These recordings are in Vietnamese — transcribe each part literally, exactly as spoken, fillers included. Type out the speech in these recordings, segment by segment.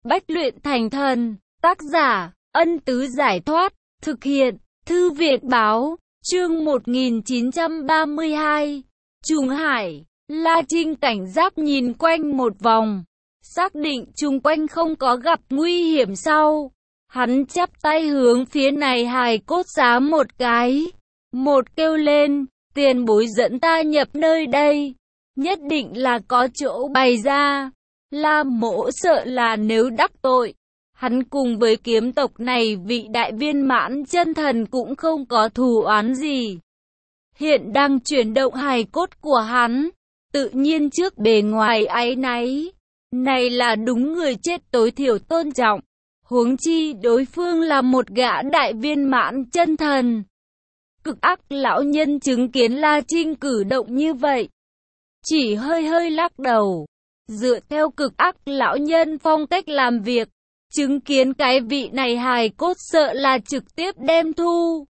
Bách luyện thành thần. Tác giả, Ân Tứ Giải Thoát. Thực hiện, Thư Viện Báo. Chương một nghìn chín trăm ba mươi hai. Trùng Hải. La Trinh cảnh giác nhìn quanh một vòng, xác định chung quanh không có gặp nguy hiểm sau. Hắn chắp tay hướng phía này hài cốt giá một cái. Một kêu lên, tiền bối dẫn ta nhập nơi đây. Nhất định là có chỗ bày ra. La Mỗ sợ là nếu đắc tội, hắn cùng với kiếm tộc này vị đại viên mãn chân thần cũng không có thù oán gì. Hiện đang chuyển động hài cốt của hắn, tự nhiên trước bề ngoài áy náy. Này là đúng người chết tối thiểu tôn trọng. Huống chi đối phương là một gã đại viên mãn chân thần. Cực ác lão nhân chứng kiến La Trinh cử động như vậy, chỉ hơi hơi lắc đầu. Dựa theo cực ác lão nhân phong cách làm việc, chứng kiến cái vị này hài cốt sợ là trực tiếp đem thu.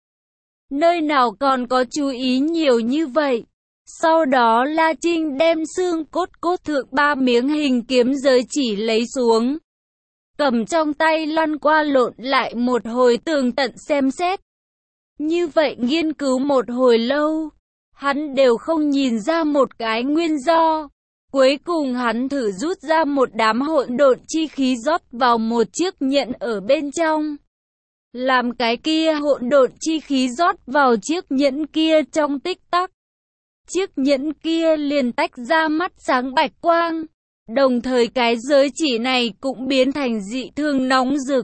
Nơi nào còn có chú ý nhiều như vậy. Sau đó La Trinh đem xương cốt cốt thượng ba miếng hình kiếm giới chỉ lấy xuống, cầm trong tay lăn qua lộn lại một hồi tường tận xem xét. Như vậy nghiên cứu một hồi lâu, hắn đều không nhìn ra một cái nguyên do. Cuối cùng hắn thử rút ra một đám hỗn độn chi khí rót vào một chiếc nhẫn ở bên trong. Làm cái kia hỗn độn chi khí rót vào chiếc nhẫn kia trong tích tắc, chiếc nhẫn kia liền tách ra mắt sáng bạch quang. Đồng thời cái giới chỉ này cũng biến thành dị thường nóng rực.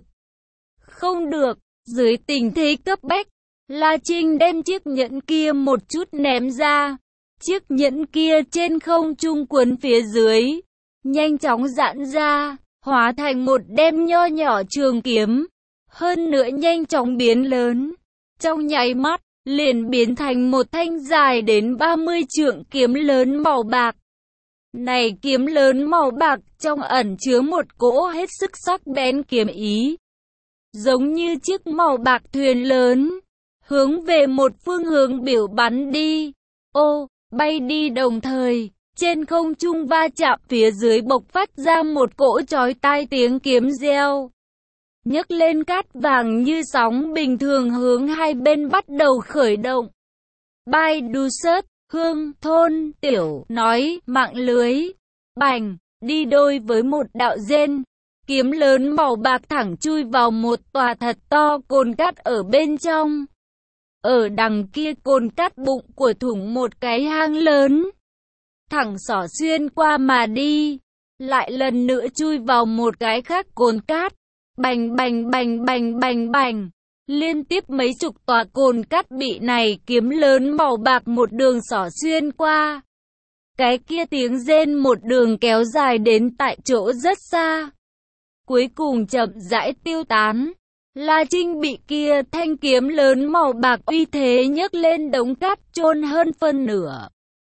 Không được, dưới tình thế cấp bách, La Trinh đem chiếc nhẫn kia một chút ném ra. Chiếc nhẫn kia trên không trung cuốn phía dưới, nhanh chóng giãn ra, hóa thành một đem nho nhỏ trường kiếm. Hơn nữa nhanh chóng biến lớn. Trong nháy mắt, liền biến thành một thanh dài đến ba mươi trượng kiếm lớn màu bạc. Này kiếm lớn màu bạc trong ẩn chứa một cỗ hết sức sắc bén kiếm ý, giống như chiếc màu bạc thuyền lớn, hướng về một phương hướng biểu bắn đi. Ô, bay đi đồng thời, trên không trung va chạm phía dưới bộc phát ra một cỗ chói tai tiếng kiếm reo. Nhấc lên cát vàng như sóng bình thường hướng hai bên bắt đầu khởi động. Bai đu sớt, hương, thôn, tiểu, nói, mạng lưới, bành, đi đôi với một đạo rên. Kiếm lớn màu bạc thẳng chui vào một tòa thật to cồn cát ở bên trong. Ở đằng kia cồn cát bụng của thủng một cái hang lớn, thẳng xỏ xuyên qua mà đi. Lại lần nữa chui vào một cái khác cồn cát. Bành bành bành bành bành bành. Liên tiếp mấy chục tòa cồn cát bị này kiếm lớn màu bạc một đường xỏ xuyên qua. Cái kia tiếng rên một đường kéo dài đến tại chỗ rất xa, cuối cùng chậm rãi tiêu tán. La Trinh bị kia thanh kiếm lớn màu bạc uy thế nhấc lên đống cát chôn hơn phân nửa.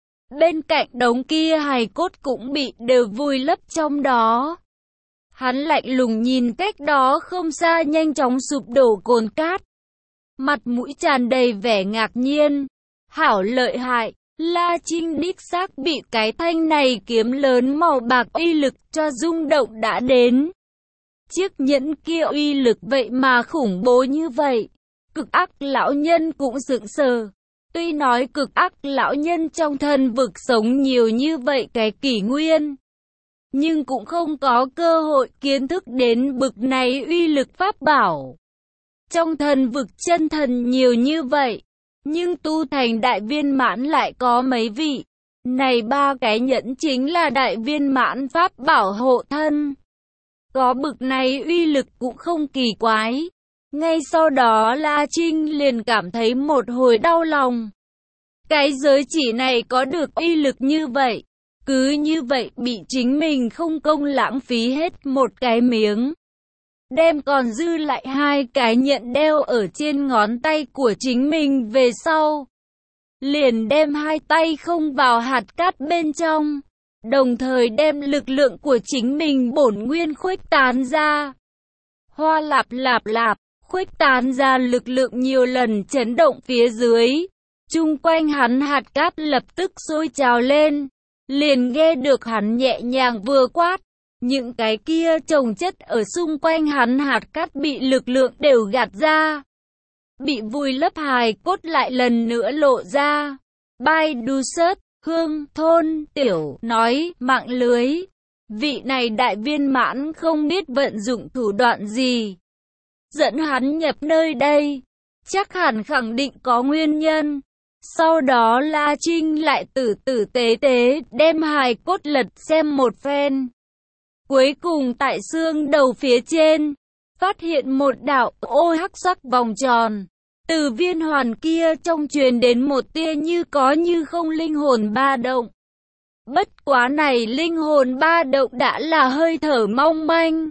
Bên cạnh đống kia hài cốt cũng bị đều vùi lấp trong đó. Hắn lạnh lùng nhìn cách đó không xa nhanh chóng sụp đổ cồn cát, mặt mũi tràn đầy vẻ ngạc nhiên. Hảo lợi hại, La Trinh đích xác bị cái thanh này kiếm lớn màu bạc uy lực cho rung động đã đến. Chiếc nhẫn kia uy lực vậy mà khủng bố như vậy. Cực ác lão nhân cũng sững sờ. Tuy nói cực ác lão nhân trong thần vực sống nhiều như vậy cái kỷ nguyên, nhưng cũng không có cơ hội kiến thức đến bực này uy lực pháp bảo. Trong thần vực chân thần nhiều như vậy, nhưng tu thành đại viên mãn lại có mấy vị. Này ba cái nhẫn chính là đại viên mãn pháp bảo hộ thân. Có bực này uy lực cũng không kỳ quái. Ngay sau đó La Trinh liền cảm thấy một hồi đau lòng. Cái giới chỉ này có được uy lực như vậy, cứ như vậy bị chính mình không công lãng phí hết một cái miếng, đem còn dư lại hai cái nhẫn đeo ở trên ngón tay của chính mình về sau. Liền đem hai tay không vào hạt cát bên trong, đồng thời đem lực lượng của chính mình bổn nguyên khuếch tán ra. Hoa lạp lạp lạp, khuếch tán ra lực lượng nhiều lần chấn động phía dưới. Chung quanh hắn hạt cát lập tức sôi trào lên. Liền nghe được hắn nhẹ nhàng vừa quát, Những cái kia chồng chất ở xung quanh hắn hạt cát bị lực lượng đều gạt ra. Bị vùi lấp hài cốt lại lần nữa lộ ra. Bai đu sớt, hương, thôn, tiểu, nói, mạng lưới. Vị này đại viên mãn không biết vận dụng thủ đoạn gì dẫn hắn nhập nơi đây. Chắc hẳn khẳng định có nguyên nhân. Sau đó La Trinh lại tử tử tế tế đem hài cốt lật xem một phen. Cuối cùng tại xương đầu phía trên, phát hiện một đạo ô hắc sắc vòng tròn. Từ viên hoàn kia trong truyền đến một tia như có như không linh hồn ba động. Bất quá này linh hồn ba động đã là hơi thở mong manh.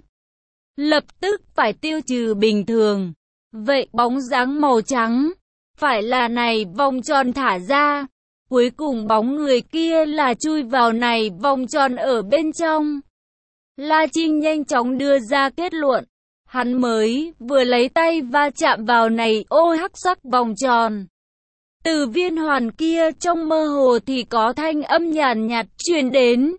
Lập tức phải tiêu trừ bình thường. Vậy bóng dáng màu trắng, phải là này vòng tròn thả ra. Cuối cùng bóng người kia là chui vào này vòng tròn ở bên trong. La Trinh nhanh chóng đưa ra kết luận. Hắn mới vừa lấy tay va chạm vào này ô hắc sắc vòng tròn. Từ viên hoàn kia trong mơ hồ thì có thanh âm nhàn nhạt truyền đến.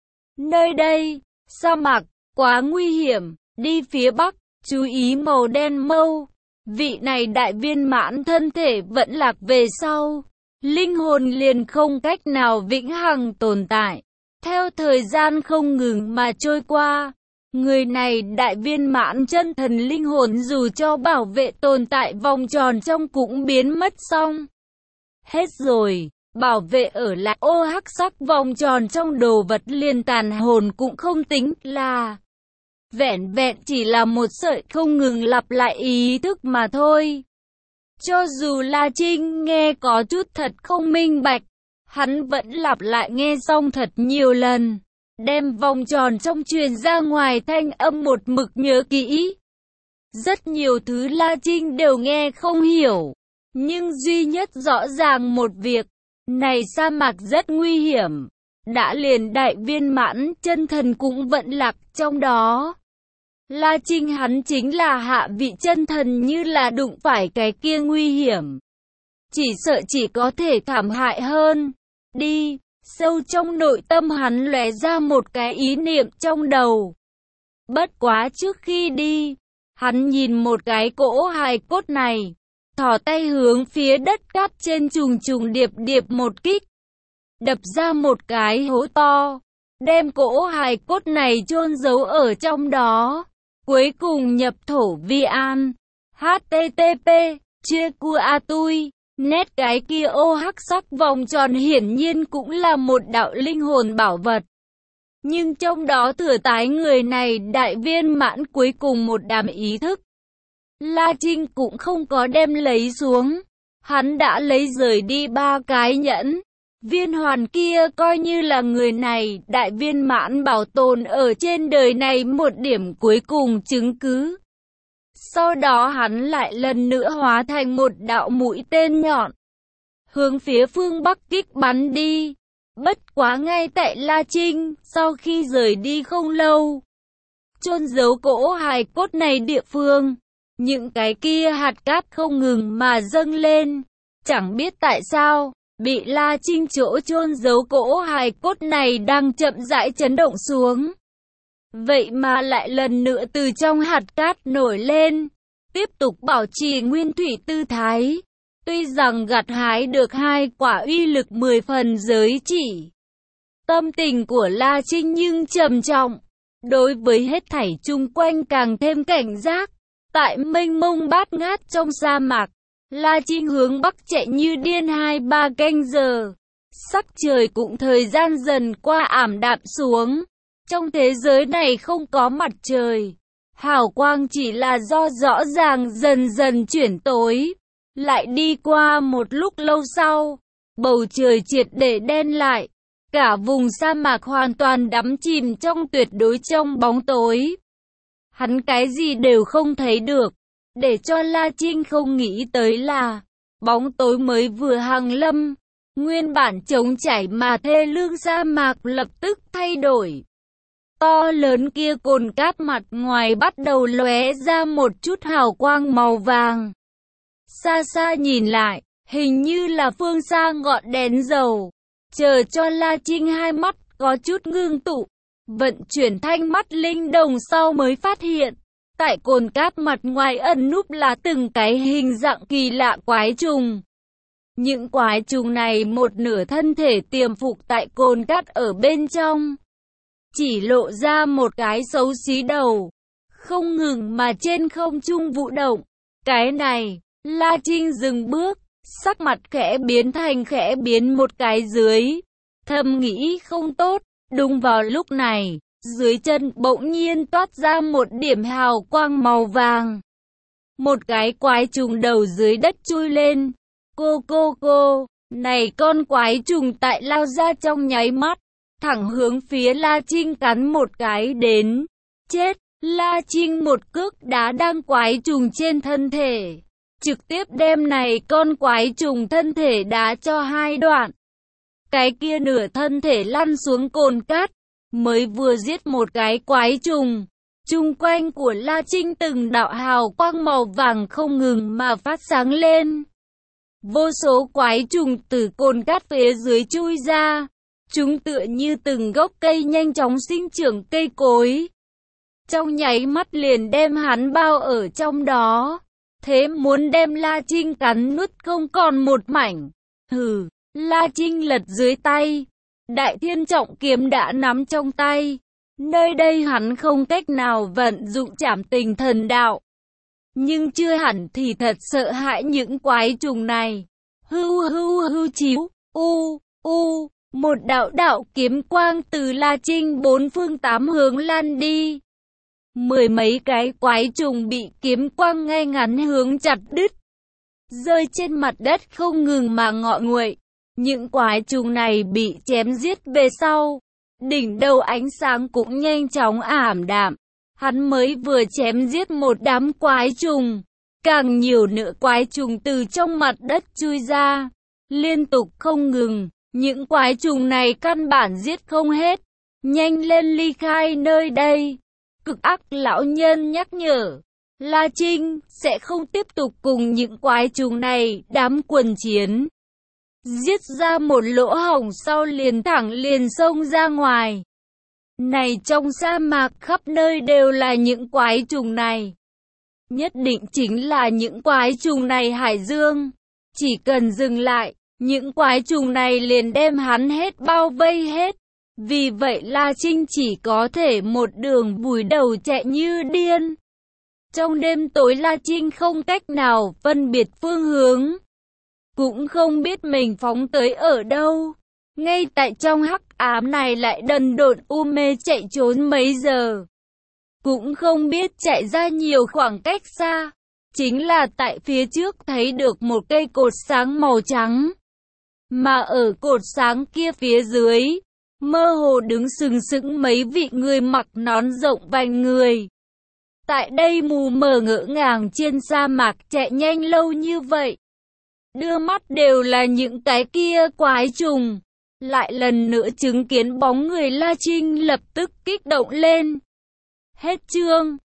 Nơi đây, sa mạc, quá nguy hiểm, đi phía bắc, chú ý màu đen mâu. Vị này đại viên mãn thân thể vẫn lạc về sau. Linh hồn liền không cách nào vĩnh hằng tồn tại. Theo thời gian không ngừng mà trôi qua. Người này đại viên mãn chân thần linh hồn dù cho bảo vệ tồn tại vòng tròn trong cũng biến mất xong. Hết rồi, bảo vệ ở lại ô hắc sắc vòng tròn trong đồ vật liền tàn hồn cũng không tính là. Vẹn vẹn chỉ là một sợi không ngừng lặp lại ý thức mà thôi. Cho dù La Trinh nghe có chút thật không minh bạch, hắn vẫn lặp lại nghe xong thật nhiều lần. Đem vòng tròn trong truyền ra ngoài thanh âm một mực nhớ kỹ. Rất nhiều thứ La Trinh đều nghe không hiểu. Nhưng duy nhất rõ ràng một việc. Này sa mạc rất nguy hiểm. Đã liền đại viên mãn chân thần cũng vẫn lạc trong đó. La Trinh hắn chính là hạ vị chân thần như là đụng phải cái kia nguy hiểm. Chỉ sợ chỉ có thể thảm hại hơn. Đi. Sâu trong nội tâm hắn lóe ra một cái ý niệm trong đầu. Bất quá trước khi đi, hắn nhìn một cái cỗ hài cốt này, thò tay hướng phía đất cát trên trùng trùng điệp điệp một kích, đập ra một cái hố to, đem cỗ hài cốt này chôn giấu ở trong đó. Cuối cùng nhập thổ vi an. hát tê tê pê, chia cua a tui. Nét cái kia ô hắc sắc vòng tròn hiển nhiên cũng là một đạo linh hồn bảo vật. Nhưng trong đó thừa tái người này đại viên mãn cuối cùng một đàm ý thức. La Trinh cũng không có đem lấy xuống. Hắn đã lấy rời đi ba cái nhẫn. Viên hoàn kia coi như là người này đại viên mãn bảo tồn ở trên đời này một điểm cuối cùng chứng cứ. Sau đó hắn lại lần nữa hóa thành một đạo mũi tên nhọn, hướng phía phương Bắc kích bắn đi. Bất quá ngay tại La Trinh, sau khi rời đi không lâu, chôn giấu cỗ hài cốt này địa phương, những cái kia hạt cát không ngừng mà dâng lên. Chẳng biết tại sao, bị La Trinh chỗ chôn giấu cỗ hài cốt này đang chậm rãi chấn động xuống. Vậy mà lại lần nữa từ trong hạt cát nổi lên, tiếp tục bảo trì nguyên thủy tư thái. Tuy rằng gặt hái được hai quả uy lực mười phần giới chỉ. Tâm tình của La Trinh nhưng trầm trọng. Đối với hết thảy chung quanh càng thêm cảnh giác. Tại mênh mông bát ngát trong sa mạc, La Trinh hướng bắc chạy như điên hai ba canh giờ. Sắc trời cũng thời gian dần qua ảm đạm xuống. Trong thế giới này không có mặt trời. Hào quang chỉ là do rõ ràng dần dần chuyển tối. Lại đi qua một lúc lâu sau, bầu trời triệt để đen lại. Cả vùng sa mạc hoàn toàn đắm chìm trong tuyệt đối trong bóng tối. Hắn cái gì đều không thấy được. Để cho La Trinh không nghĩ tới là bóng tối mới vừa hàng lâm. Nguyên bản trống trải mà thê lương sa mạc lập tức thay đổi. To lớn kia cồn cát mặt ngoài bắt đầu lóe ra một chút hào quang màu vàng. Xa xa nhìn lại, hình như là phương xa ngọn đèn dầu. Chờ cho La Trinh hai mắt có chút ngưng tụ. Vận chuyển thanh mắt linh đồng sau mới phát hiện, tại cồn cát mặt ngoài ẩn núp là từng cái hình dạng kỳ lạ quái trùng. Những quái trùng này một nửa thân thể tiềm phục tại cồn cát ở bên trong, chỉ lộ ra một cái xấu xí đầu, không ngừng mà trên không trung vũ động. Cái này, La Trinh dừng bước, sắc mặt khẽ biến thành khẽ biến một cái dưới, thầm nghĩ không tốt. Đúng vào lúc này, dưới chân bỗng nhiên toát ra một điểm hào quang màu vàng. Một cái quái trùng đầu dưới đất chui lên. Cô cô cô, này con quái trùng tại lao ra trong nháy mắt, thẳng hướng phía La Trinh cắn một cái đến. Chết, La Trinh một cước đá đang quái trùng trên thân thể, trực tiếp đem này con quái trùng thân thể đá cho hai đoạn. Cái kia nửa thân thể lăn xuống cồn cát, mới vừa giết một cái quái trùng. Chung quanh của La Trinh từng đạo hào quang màu vàng không ngừng mà phát sáng lên. Vô số quái trùng từ cồn cát phía dưới chui ra. Chúng tựa như từng gốc cây nhanh chóng sinh trưởng cây cối. Trong nháy mắt liền đem hắn bao ở trong đó. Thế muốn đem La Trinh cắn nuốt không còn một mảnh. Hừ, La Trinh lật dưới tay. Đại Thiên Trọng Kiếm đã nắm trong tay. Nơi đây hắn không cách nào vận dụng trảm tình thần đạo. Nhưng chưa hẳn thì thật sợ hãi những quái trùng này. Hưu hưu hưu chíu, u, u, một đạo đạo kiếm quang từ La Trinh bốn phương tám hướng lan đi. Mười mấy cái quái trùng bị kiếm quang ngay ngắn hướng chặt đứt, rơi trên mặt đất không ngừng mà ngọ nguậy. Những quái trùng này bị chém giết về sau, đỉnh đầu ánh sáng cũng nhanh chóng ảm đạm. Hắn mới vừa chém giết một đám quái trùng, càng nhiều nữa quái trùng từ trong mặt đất chui ra, liên tục không ngừng. Những quái trùng này căn bản giết không hết. Nhanh lên ly khai nơi đây. Cực ác lão nhân nhắc nhở. La Trinh sẽ không tiếp tục cùng những quái trùng này đám quần chiến. Giết ra một lỗ hổng sau liền thẳng liền xông ra ngoài. Này trong sa mạc khắp nơi đều là những quái trùng này. Nhất định chính là những quái trùng này hải dương. Chỉ cần dừng lại, những quái trùng này liền đem hắn hết bao vây hết. Vì vậy La Trinh chỉ có thể một đường vùi đầu chạy như điên. Trong đêm tối La Trinh không cách nào phân biệt phương hướng, cũng không biết mình phóng tới ở đâu. Ngay tại trong hắc ám này lại đần độn u mê chạy trốn mấy giờ, cũng không biết chạy ra nhiều khoảng cách xa. Chính là tại phía trước thấy được một cây cột sáng màu trắng, mà ở cột sáng kia phía dưới, mơ hồ đứng sừng sững mấy vị người mặc nón rộng vành người. Tại đây mù mờ ngỡ ngàng trên sa mạc chạy nhanh lâu như vậy, đưa mắt đều là những cái kia quái trùng. Lại lần nữa chứng kiến bóng người La Trinh lập tức kích động lên. Hết chương.